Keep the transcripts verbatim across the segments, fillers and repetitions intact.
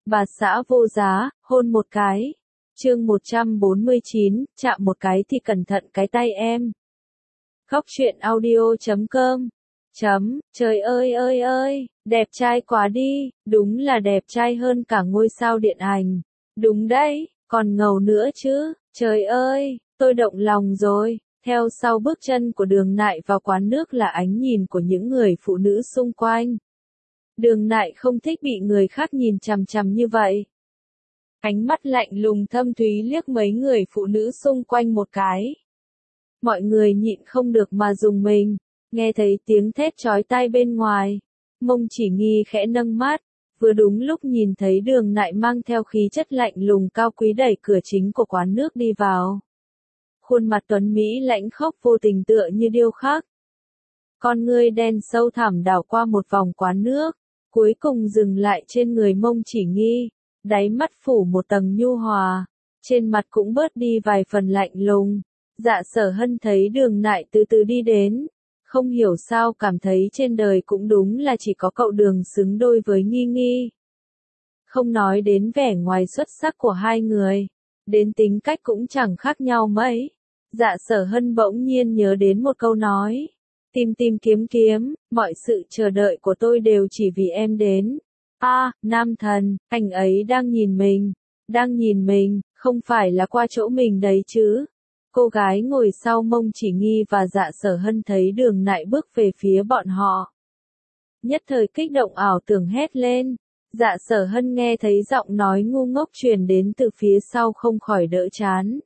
Bà xã vô giá, hôn một cái. Chương một trăm bốn mươi chín, chạm một cái thì cẩn thận cái tay em. Góc truyện audio chấm com. Chấm, trời ơi ơi ơi, đẹp trai quá đi, đúng là đẹp trai hơn cả ngôi sao điện ảnh. Đúng đấy, còn ngầu nữa chứ, trời ơi, tôi động lòng rồi. Theo sau bước chân của Đường Nại vào quán nước là ánh nhìn của những người phụ nữ xung quanh. Đường Nại không thích bị người khác nhìn chằm chằm như vậy. Ánh mắt lạnh lùng thâm thúy liếc mấy người phụ nữ xung quanh một cái. Mọi người nhịn không được mà rùng mình, nghe thấy tiếng thét chói tai bên ngoài. Mông Chỉ Nghi khẽ nâng mắt, vừa đúng lúc nhìn thấy Đường Nại mang theo khí chất lạnh lùng cao quý đẩy cửa chính của quán nước đi vào. Khuôn mặt tuấn Mỹ lãnh khốc vô tình tựa như điêu khắc. Con ngươi đen sâu thẳm đảo qua một vòng quán nước, cuối cùng dừng lại trên người Mông Chỉ Nghi, đáy mắt phủ một tầng nhu hòa, trên mặt cũng bớt đi vài phần lạnh lùng. Dạ Sở Hân thấy Đường Nại từ từ đi đến, không hiểu sao cảm thấy trên đời cũng đúng là chỉ có cậu Đường xứng đôi với Nghi Nghi. Không nói đến vẻ ngoài xuất sắc của hai người, đến tính cách cũng chẳng khác nhau mấy. Dạ Sở Hân bỗng nhiên nhớ đến một câu nói. Tìm tìm kiếm kiếm, mọi sự chờ đợi của tôi đều chỉ vì em đến. A, à, nam thần, anh ấy đang nhìn mình, đang nhìn mình, không phải là qua chỗ mình đấy chứ. Cô gái ngồi sau Mông Chỉ Nghi và Dạ Sở Hân thấy Đường Nại bước về phía bọn họ. Nhất thời kích động ảo tưởng hét lên. Dạ Sở Hân nghe thấy giọng nói ngu ngốc truyền đến từ phía sau không khỏi đỡ chán.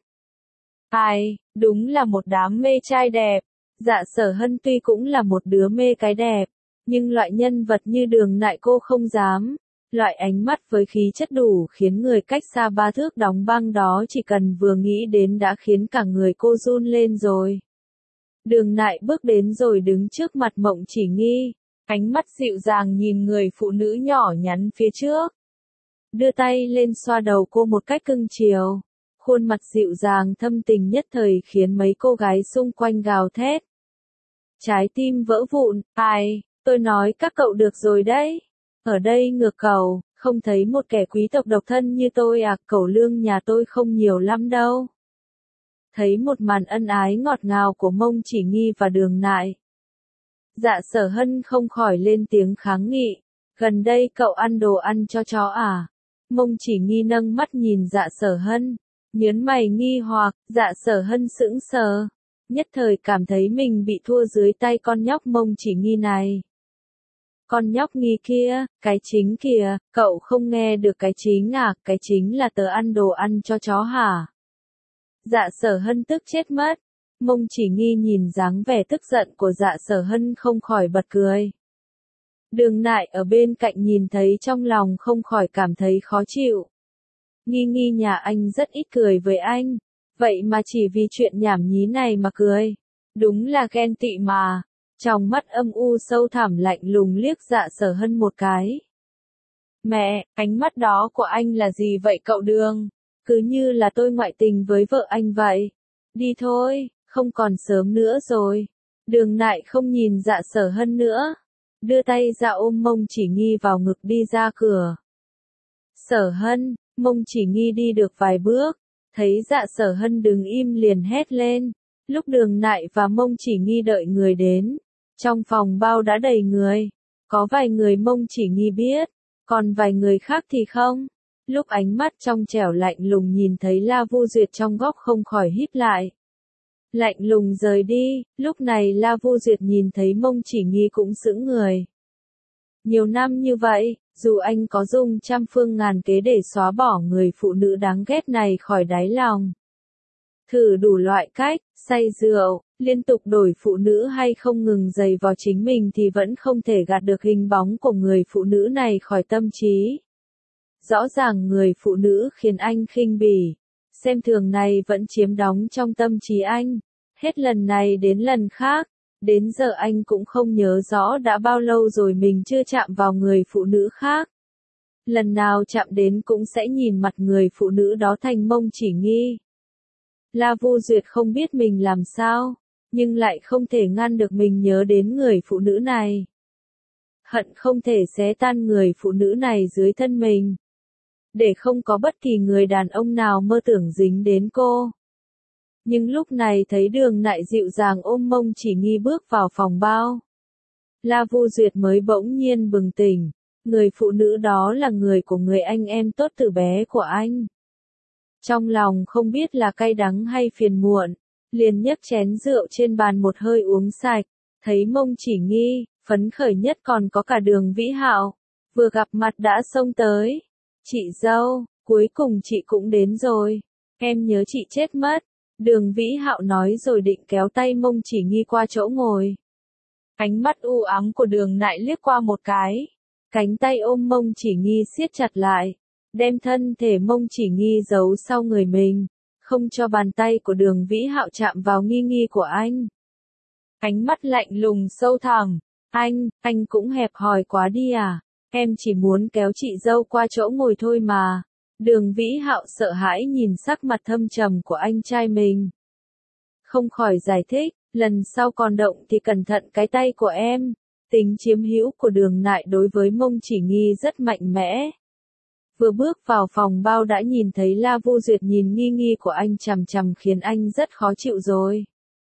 Ai, đúng là một đám mê trai đẹp. Dạ Sở Hân tuy cũng là một đứa mê cái đẹp, nhưng loại nhân vật như Đường Nại cô không dám. Loại ánh mắt với khí chất đủ khiến người cách xa ba thước đóng băng đó chỉ cần vừa nghĩ đến đã khiến cả người cô run lên rồi. Đường Nại bước đến rồi đứng trước mặt Mộng Chỉ Nghi, ánh mắt dịu dàng nhìn người phụ nữ nhỏ nhắn phía trước. Đưa tay lên xoa đầu cô một cách cưng chiều, khuôn mặt dịu dàng thâm tình nhất thời khiến mấy cô gái xung quanh gào thét. Trái tim vỡ vụn, ai, tôi nói các cậu được rồi đấy. Ở đây ngược cầu, không thấy một kẻ quý tộc độc thân như tôi à, cẩu lương nhà tôi không nhiều lắm đâu. Thấy một màn ân ái ngọt ngào của Mông Chỉ Nghi và Đường Nại. Dạ Sở Hân không khỏi lên tiếng kháng nghị, gần đây cậu ăn đồ ăn cho chó à? Mông Chỉ Nghi nâng mắt nhìn Dạ Sở Hân, nhớn mày nghi hoặc. Dạ Sở Hân sững sờ, nhất thời cảm thấy mình bị thua dưới tay con nhóc Mông Chỉ Nghi này. Con nhóc Nghi kia, cái chính kìa, cậu không nghe được cái chính à, cái chính là tớ ăn đồ ăn cho chó hả? Dạ Sở Hân tức chết mất. Mông Chỉ Nghi nhìn dáng vẻ tức giận của Dạ Sở Hân không khỏi bật cười. Đường Nại ở bên cạnh nhìn thấy trong lòng không khỏi cảm thấy khó chịu. Nghi Nghi nhà anh rất ít cười với anh, vậy mà chỉ vì chuyện nhảm nhí này mà cười. Đúng là ghen tị mà. Trong mắt âm u sâu thẳm lạnh lùng liếc Dạ Sở Hân một cái. Mẹ, ánh mắt đó của anh là gì vậy cậu Đường? Cứ như là tôi ngoại tình với vợ anh vậy. Đi thôi, không còn sớm nữa rồi. Đường Nại không nhìn Dạ Sở Hân nữa, đưa tay ra ôm Mông Chỉ Nghi vào ngực đi ra cửa. Sở Hân, Mông Chỉ Nghi đi được vài bước, thấy Dạ Sở Hân đứng im liền hét lên. Lúc Đường Nại và Mông Chỉ Nghi đợi người đến, trong phòng bao đã đầy người. Có vài người Mông Chỉ Nghi biết, còn vài người khác thì không. Lúc ánh mắt trong trẻo lạnh lùng nhìn thấy La Vu Duyệt trong góc không khỏi híp lại. Lạnh lùng rời đi, lúc này La Vu Duyệt nhìn thấy Mông Chỉ Nghi cũng sững người. Nhiều năm như vậy, dù anh có dùng trăm phương ngàn kế để xóa bỏ người phụ nữ đáng ghét này khỏi đáy lòng. Thử đủ loại cách, say rượu, liên tục đổi phụ nữ hay không ngừng giày vào chính mình thì vẫn không thể gạt được hình bóng của người phụ nữ này khỏi tâm trí. Rõ ràng người phụ nữ khiến anh khinh bỉ, xem thường này vẫn chiếm đóng trong tâm trí anh. Hết lần này đến lần khác, đến giờ anh cũng không nhớ rõ đã bao lâu rồi mình chưa chạm vào người phụ nữ khác. Lần nào chạm đến cũng sẽ nhìn mặt người phụ nữ đó thành Mông Chỉ Nghi. La Vu Duyệt không biết mình làm sao, nhưng lại không thể ngăn được mình nhớ đến người phụ nữ này. Hận không thể xé tan người phụ nữ này dưới thân mình. để không có bất kỳ người đàn ông nào mơ tưởng dính đến cô. Nhưng lúc này thấy Đường Nại dịu dàng ôm Mông Chỉ Nghi bước vào phòng bao. La Vu Duyệt mới bỗng nhiên bừng tỉnh, người phụ nữ đó là người của người anh em tốt từ bé của anh. Trong lòng không biết là cay đắng hay phiền muộn, liền nhấc chén rượu trên bàn một hơi uống sạch, thấy Mông Chỉ Nghi, phấn khởi nhất còn có cả Đường Vĩ Hạo, vừa gặp mặt đã xông tới. Chị dâu, cuối cùng chị cũng đến rồi, em nhớ chị chết mất. Đường Vĩ Hạo nói rồi định kéo tay Mông Chỉ Nghi qua chỗ ngồi. Ánh mắt u ám của Đường Nại liếc qua một cái, cánh tay ôm Mông Chỉ Nghi siết chặt lại, đem thân thể Mông Chỉ Nghi giấu sau người mình, không cho bàn tay của Đường Vĩ Hạo chạm vào nghi nghi của anh. Ánh mắt lạnh lùng sâu thẳm, anh, anh cũng hẹp hòi quá đi à, em chỉ muốn kéo chị dâu qua chỗ ngồi thôi mà. Đường Vĩ Hạo sợ hãi nhìn sắc mặt thâm trầm của anh trai mình. Không khỏi giải thích, lần sau còn động thì cẩn thận cái tay của em. Tính chiếm hữu của Đường Nại đối với Mông Chỉ Nghi rất mạnh mẽ. Vừa bước vào phòng bao đã nhìn thấy La Vu Duyệt nhìn nghi nghi của anh chằm chằm khiến anh rất khó chịu rồi.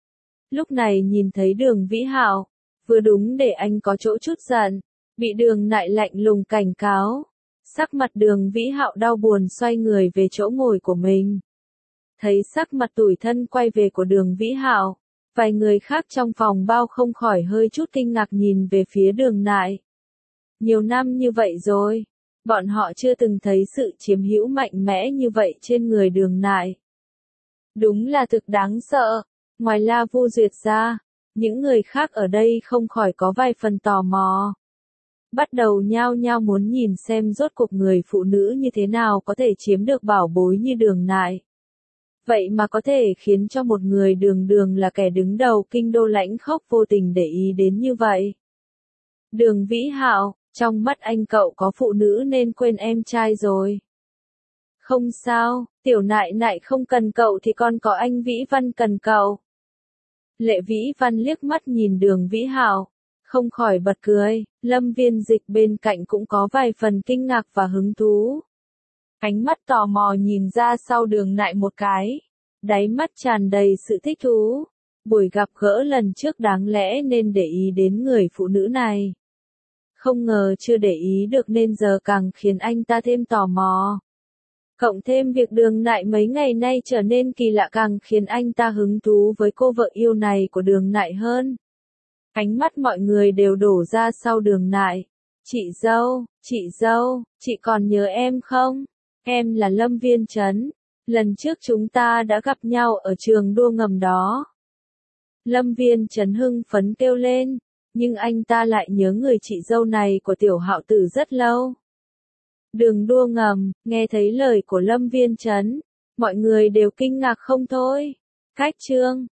Lúc này nhìn thấy Đường Vĩ Hạo, vừa đúng để anh có chỗ chút giận, bị Đường Nại lạnh lùng cảnh cáo. Sắc mặt Đường Vĩ Hạo đau buồn xoay người về chỗ ngồi của mình. Thấy sắc mặt tủi thân quay về của Đường Vĩ Hạo, vài người khác trong phòng bao không khỏi hơi chút kinh ngạc nhìn về phía Đường Nại. Nhiều năm như vậy rồi, bọn họ chưa từng thấy sự chiếm hữu mạnh mẽ như vậy trên người Đường Nại. Đúng là thực đáng sợ, ngoài La Vu Duyệt ra, những người khác ở đây không khỏi có vài phần tò mò. Bắt đầu nhao nhao muốn nhìn xem rốt cuộc người phụ nữ như thế nào có thể chiếm được bảo bối như Đường Nại. Vậy mà có thể khiến cho một người đường đường là kẻ đứng đầu kinh đô lãnh khốc vô tình để ý đến như vậy. Đường Vĩ Hạo, trong mắt anh cậu có phụ nữ nên quên em trai rồi. Không sao, Tiểu Nại Nại không cần cậu thì còn có anh Vĩ Văn cần cậu. Lệ Vĩ Văn liếc mắt nhìn Đường Vĩ Hạo, không khỏi bật cười. Lâm Viên Dịch bên cạnh cũng có vài phần kinh ngạc và hứng thú. Ánh mắt tò mò nhìn ra sau Đường Nại một cái, đáy mắt tràn đầy sự thích thú. Buổi gặp gỡ lần trước đáng lẽ nên để ý đến người phụ nữ này. Không ngờ chưa để ý được nên giờ càng khiến anh ta thêm tò mò. Cộng thêm việc Đường Nại mấy ngày nay trở nên kỳ lạ càng khiến anh ta hứng thú với cô vợ yêu này của Đường Nại hơn. Ánh mắt mọi người đều đổ ra sau Đường Nại. Chị dâu, chị dâu, chị còn nhớ em không? Em là Lâm Viên Trấn. Lần trước chúng ta đã gặp nhau ở trường đua ngầm đó. Lâm Viên Trấn hưng phấn kêu lên, nhưng anh ta lại nhớ người chị dâu này của Tiểu Hạo Tử rất lâu. Đường đua ngầm, nghe thấy lời của Lâm Viên Trấn, mọi người đều kinh ngạc không thôi. Cách chương